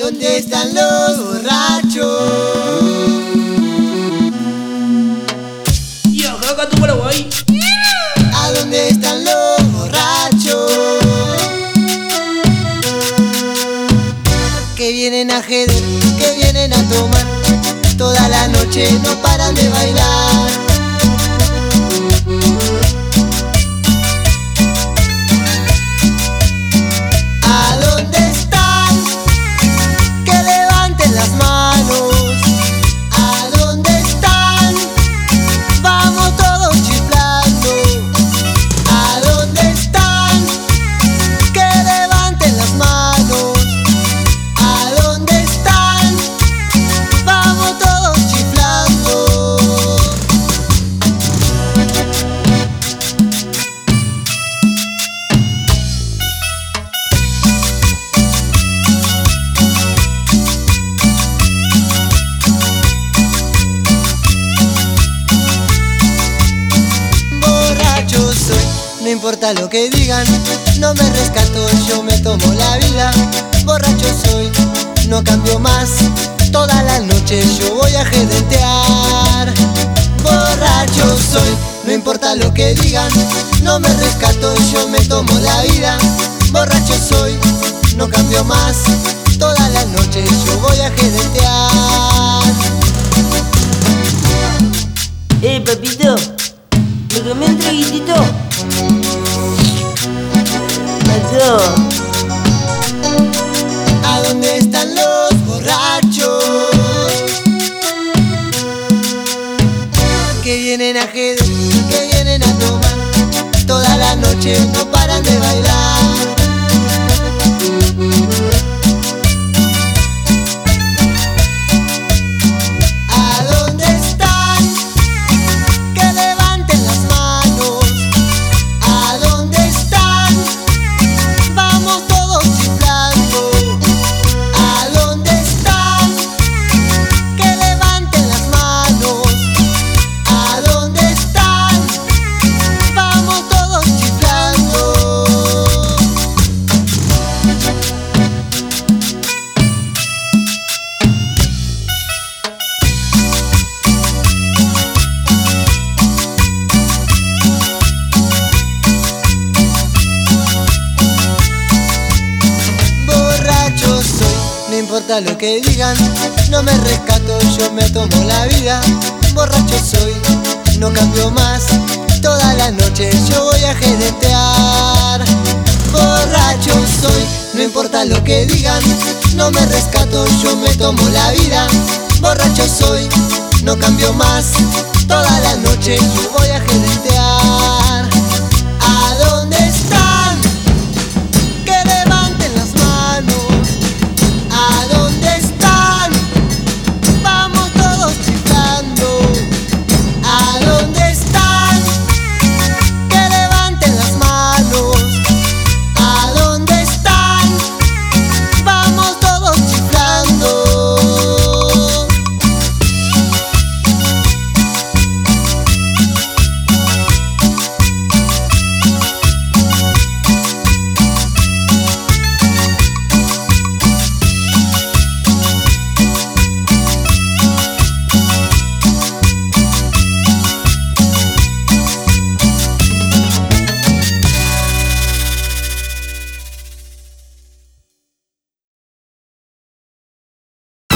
dónde están los borrachos? Yo, acá tu Paraguay. ¿A dónde están los borrachos? Que vienen a joder, que vienen a tomar, toda la noche no paran de bailar. ¿A dónde están? Que levanten las manos. ¿A dónde están? Vamos todos chiflando. ¿A dónde están? Que levanten las manos. ¿A dónde están? Vamos todos chiflando. Borracho soy, no importa lo que digan, no me rescato, yo me tomo la vida. Borracho soy, no cambio más, toda la noche yo voy a jedentear. Borracho soy, no importa lo que digan, no me rescato, yo me tomo la vida. Borracho soy, no cambio más, toda la noche yo voy a jedentear. Papito, ¿me tomé un traguitito? Mató. ¿A dónde están los borrachos? Que vienen a joder, que vienen a tomar, toda la noche no paran de bailar. ¿A dónde están? Que levanten las manos. ¿A dónde están? Vamos todos chiflando. ¿A dónde están? Que levanten las manos. ¿A dónde están? Vamos todos chiflando. Borracho soy, no importa lo que digan, no me rescato, yo me tomo la vida. Borracho soy, no cambio más, toda la noche yo voy a jedentear. Borracho soy, no importa lo que digan, no me rescato, yo me tomo la vida. Borracho soy, no cambio más, toda la noche yo voy a jedentear.